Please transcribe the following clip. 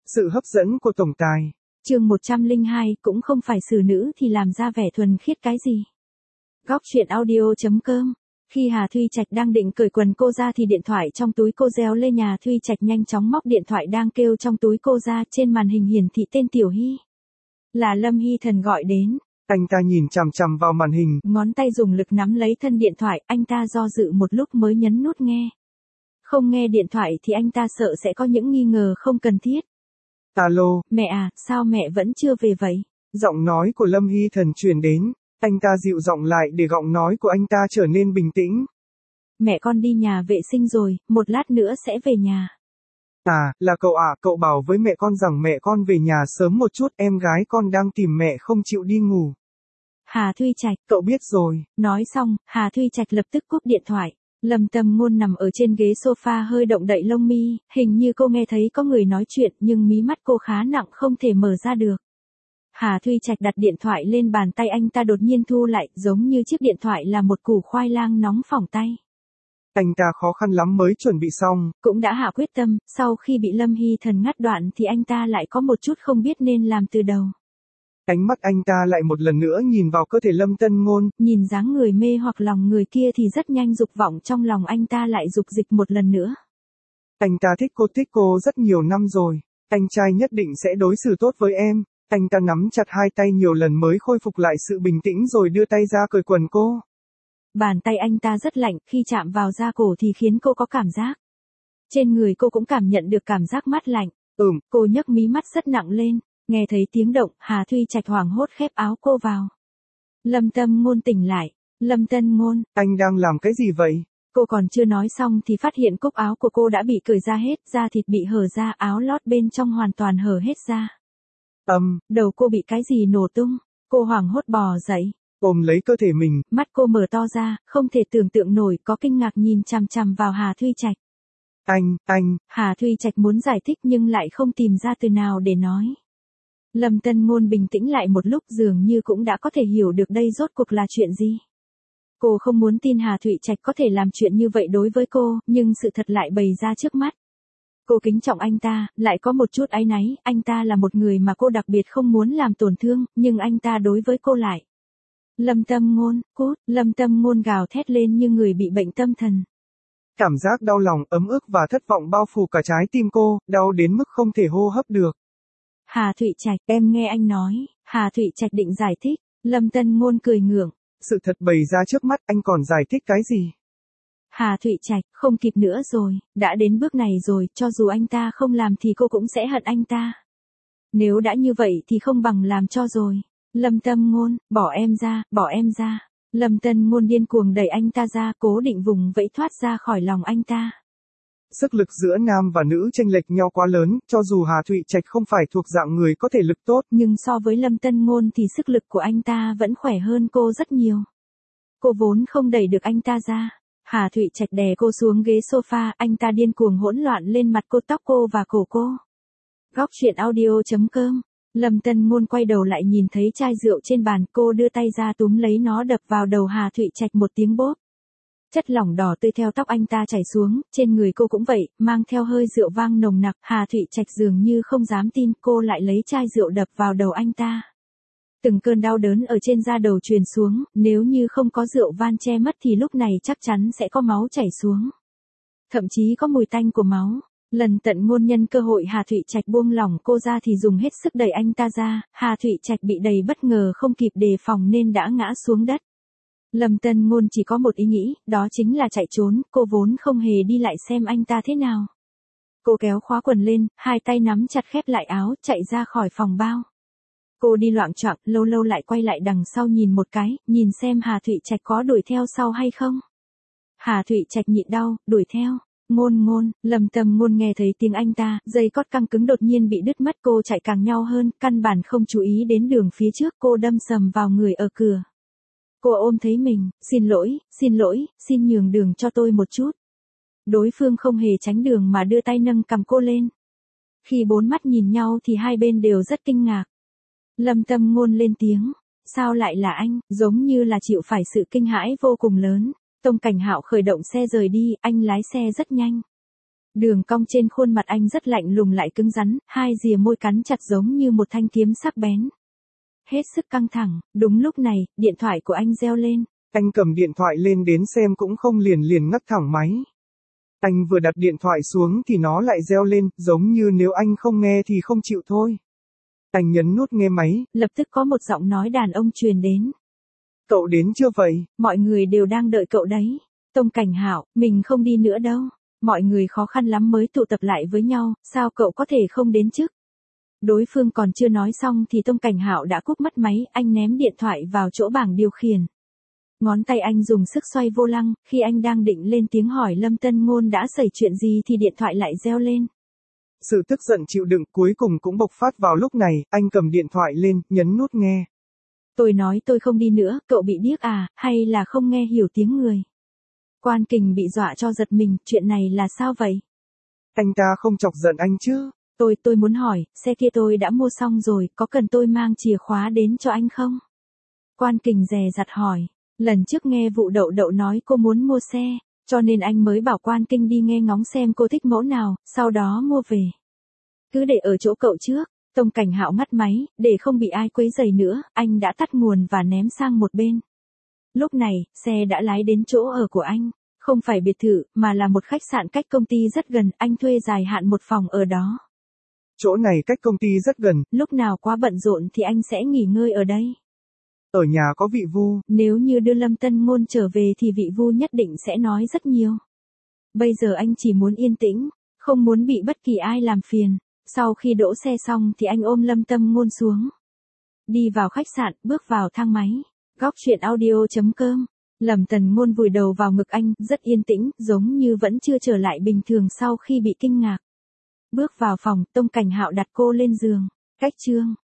Sự hấp dẫn của tổng tài. Chương 102, cũng không phải xử nữ thì làm ra vẻ thuần khiết cái gì. Góc truyện audio.com. Khi Hà Thuy Trạch đang định cởi quần cô ra thì điện thoại trong túi cô reo lên, nhà Thuy Trạch nhanh chóng móc điện thoại đang kêu trong túi cô ra, trên màn hình hiển thị tên Tiểu Hy. Là Lâm Hy Thần gọi đến. Anh ta nhìn chằm chằm vào màn hình, ngón tay dùng lực nắm lấy thân điện thoại, anh ta do dự một lúc mới nhấn nút nghe. Không nghe điện thoại thì anh ta sợ sẽ có những nghi ngờ không cần thiết. Alo, mẹ à, sao mẹ vẫn chưa về vậy? Giọng nói của Lâm Hy Thần truyền đến, anh ta dịu giọng lại để giọng nói của anh ta trở nên bình tĩnh. Mẹ con đi nhà vệ sinh rồi, một lát nữa sẽ về nhà. À, là cậu à, cậu bảo với mẹ con rằng mẹ con về nhà sớm một chút, em gái con đang tìm mẹ không chịu đi ngủ. Hà Thuy Trạch, cậu biết rồi. Nói xong, Hà Thuy Trạch lập tức cúp điện thoại. Lâm Tâm Ngôn nằm ở trên ghế sofa hơi động đậy lông mi, hình như cô nghe thấy có người nói chuyện nhưng mí mắt cô khá nặng không thể mở ra được. Hà Thuy Trạch đặt điện thoại lên bàn tay, anh ta đột nhiên thu lại, giống như chiếc điện thoại là một củ khoai lang nóng phỏng tay. Anh ta khó khăn lắm mới chuẩn bị xong. Cũng đã hạ quyết tâm, sau khi bị Lâm Hy Thần ngắt đoạn thì anh ta lại có một chút không biết nên làm từ đầu. Ánh mắt anh ta lại một lần nữa nhìn vào cơ thể Lâm Tân Ngôn. Nhìn dáng người mê hoặc lòng người kia thì rất nhanh dục vọng trong lòng anh ta lại dục dịch một lần nữa. Anh ta thích cô rất nhiều năm rồi. Anh trai nhất định sẽ đối xử tốt với em. Anh ta nắm chặt hai tay nhiều lần mới khôi phục lại sự bình tĩnh rồi đưa tay ra cởi quần cô. Bàn tay anh ta rất lạnh, khi chạm vào da cổ thì khiến cô có cảm giác. Trên người cô cũng cảm nhận được cảm giác mát lạnh. Cô nhấc mí mắt rất nặng lên. Nghe thấy tiếng động, Hà Thuy Trạch hoảng hốt khép áo cô vào. Lâm Tâm Ngôn tỉnh lại. Lâm Tân Ngôn, anh đang làm cái gì vậy? Cô còn chưa nói xong thì phát hiện cúc áo của cô đã bị cởi ra hết, da thịt bị hở ra, áo lót bên trong hoàn toàn hở hết ra. Đầu cô bị cái gì nổ tung. Cô hoảng hốt bò dậy. Ôm lấy cơ thể mình. Mắt cô mở to ra, không thể tưởng tượng nổi, có kinh ngạc nhìn chằm chằm vào Hà Thuy Trạch. Anh. Hà Thuy Trạch muốn giải thích nhưng lại không tìm ra từ nào để nói. Lâm Tân Ngôn bình tĩnh lại một lúc, dường như cũng đã có thể hiểu được đây rốt cuộc là chuyện gì. Cô không muốn tin Hà Thuy Trạch có thể làm chuyện như vậy đối với cô, nhưng sự thật lại bày ra trước mắt. Cô kính trọng anh ta, lại có một chút áy náy, anh ta là một người mà cô đặc biệt không muốn làm tổn thương, nhưng anh ta đối với cô lại. Lâm Tâm Ngôn, cút, Lâm Tâm Ngôn gào thét lên như người bị bệnh tâm thần. Cảm giác đau lòng, ấm ức và thất vọng bao phủ cả trái tim cô, đau đến mức không thể hô hấp được. Hà Thuy Trạch, em nghe anh nói. Hà Thuy Trạch định giải thích. Lâm Tân Ngôn cười ngượng. Sự thật bày ra trước mắt, anh còn giải thích cái gì? Hà Thuy Trạch, không kịp nữa rồi, đã đến bước này rồi, cho dù anh ta không làm thì cô cũng sẽ hận anh ta. Nếu đã như vậy thì không bằng làm cho rồi. Lâm Tâm Ngôn, bỏ em ra, bỏ em ra. Lâm Tân Ngôn điên cuồng đẩy anh ta ra, cố định vùng vẫy thoát ra khỏi lòng anh ta. Sức lực giữa nam và nữ chênh lệch nhau quá lớn, cho dù Hà Thuy Trạch không phải thuộc dạng người có thể lực tốt, nhưng so với Lâm Tân Ngôn thì sức lực của anh ta vẫn khỏe hơn cô rất nhiều. Cô vốn không đẩy được anh ta ra. Hà Thuy Trạch đè cô xuống ghế sofa, anh ta điên cuồng hỗn loạn lên mặt cô, tóc cô và cổ cô. Góc truyện audio.com. Lâm Tân Ngôn quay đầu lại nhìn thấy chai rượu trên bàn, cô đưa tay ra túm lấy nó, đập vào đầu Hà Thuy Trạch một tiếng bốp. Chất lỏng đỏ tươi theo tóc anh ta chảy xuống, trên người cô cũng vậy, mang theo hơi rượu vang nồng nặc. Hà Thuy Trạch dường như không dám tin, cô lại lấy chai rượu đập vào đầu anh ta. Từng cơn đau đớn ở trên da đầu truyền xuống, nếu như không có rượu van che mất thì lúc này chắc chắn sẽ có máu chảy xuống. Thậm chí có mùi tanh của máu. Lần Tận Ngôn nhân cơ hội Hà Thuy Trạch buông lỏng cô ra thì dùng hết sức đẩy anh ta ra, Hà Thuy Trạch bị đẩy bất ngờ không kịp đề phòng nên đã ngã xuống đất. Lâm Tân Ngôn chỉ có một ý nghĩ, đó chính là chạy trốn, cô vốn không hề đi lại xem anh ta thế nào. Cô kéo khóa quần lên, hai tay nắm chặt khép lại áo, chạy ra khỏi phòng bao. Cô đi loạng choạng, lâu lâu lại quay lại đằng sau nhìn một cái, nhìn xem Hà Thuy Trạch có đuổi theo sau hay không. Hà Thuy Trạch nhịn đau, đuổi theo. Ngôn, Lâm Tâm Ngôn nghe thấy tiếng anh ta, dây cót căng cứng đột nhiên bị đứt mất, cô chạy càng nhau hơn, căn bản không chú ý đến đường phía trước, cô đâm sầm vào người ở cửa. Cô ôm thấy mình, xin lỗi, xin nhường đường cho tôi một chút. Đối phương không hề tránh đường mà đưa tay nâng cầm cô lên. Khi bốn mắt nhìn nhau thì hai bên đều rất kinh ngạc. Lâm Tâm Ngôn lên tiếng, sao lại là anh, giống như là chịu phải sự kinh hãi vô cùng lớn. Tông Cảnh Hạo khởi động xe rời đi, anh lái xe rất nhanh. Đường cong trên khuôn mặt anh rất lạnh lùng lại cứng rắn, hai rìa môi cắn chặt giống như một thanh kiếm sắc bén. Hết sức căng thẳng, đúng lúc này, điện thoại của anh reo lên. Anh cầm điện thoại lên đến xem cũng không liền ngắt thẳng máy. Anh vừa đặt điện thoại xuống thì nó lại reo lên, giống như nếu anh không nghe thì không chịu thôi. Anh nhấn nút nghe máy. Lập tức có một giọng nói đàn ông truyền đến. Cậu đến chưa vậy? Mọi người đều đang đợi cậu đấy. Tông Cảnh Hạo, mình không đi nữa đâu. Mọi người khó khăn lắm mới tụ tập lại với nhau, sao cậu có thể không đến chứ? Đối phương còn chưa nói xong thì Tông Cảnh Hạo đã cúp mất máy, anh ném điện thoại vào chỗ bảng điều khiển. Ngón tay anh dùng sức xoay vô lăng, khi anh đang định lên tiếng hỏi Lâm Tân Ngôn đã xảy chuyện gì thì điện thoại lại reo lên. Sự tức giận chịu đựng cuối cùng cũng bộc phát vào lúc này, anh cầm điện thoại lên, nhấn nút nghe. Tôi nói tôi không đi nữa, cậu bị điếc à, hay là không nghe hiểu tiếng người? Quan Kình bị dọa cho giật mình, chuyện này là sao vậy? Anh ta không chọc giận anh chứ? Tôi muốn hỏi, xe kia tôi đã mua xong rồi, có cần tôi mang chìa khóa đến cho anh không? Quan Kình dè dặt hỏi, lần trước nghe vụ Đậu Đậu nói cô muốn mua xe, cho nên anh mới bảo Quan Kinh đi nghe ngóng xem cô thích mẫu nào, sau đó mua về. Cứ để ở chỗ cậu trước. Tông Cảnh Hạo ngắt máy, để không bị ai quấy rầy nữa, anh đã tắt nguồn và ném sang một bên. Lúc này, xe đã lái đến chỗ ở của anh, không phải biệt thự, mà là một khách sạn cách công ty rất gần, anh thuê dài hạn một phòng ở đó. Chỗ này cách công ty rất gần. Lúc nào quá bận rộn thì anh sẽ nghỉ ngơi ở đây. Ở nhà có vị Vu. Nếu như đưa Lâm Tân Ngôn trở về thì vị Vu nhất định sẽ nói rất nhiều. Bây giờ anh chỉ muốn yên tĩnh, không muốn bị bất kỳ ai làm phiền. Sau khi đỗ xe xong thì anh ôm Lâm Tâm Ngôn xuống. Đi vào khách sạn, bước vào thang máy. Góc truyện audio.com. Lâm Tần Ngôn vùi đầu vào ngực anh, rất yên tĩnh, giống như vẫn chưa trở lại bình thường sau khi bị kinh ngạc. Bước vào phòng, Tông Cảnh Hạo đặt cô lên giường. Cách chương.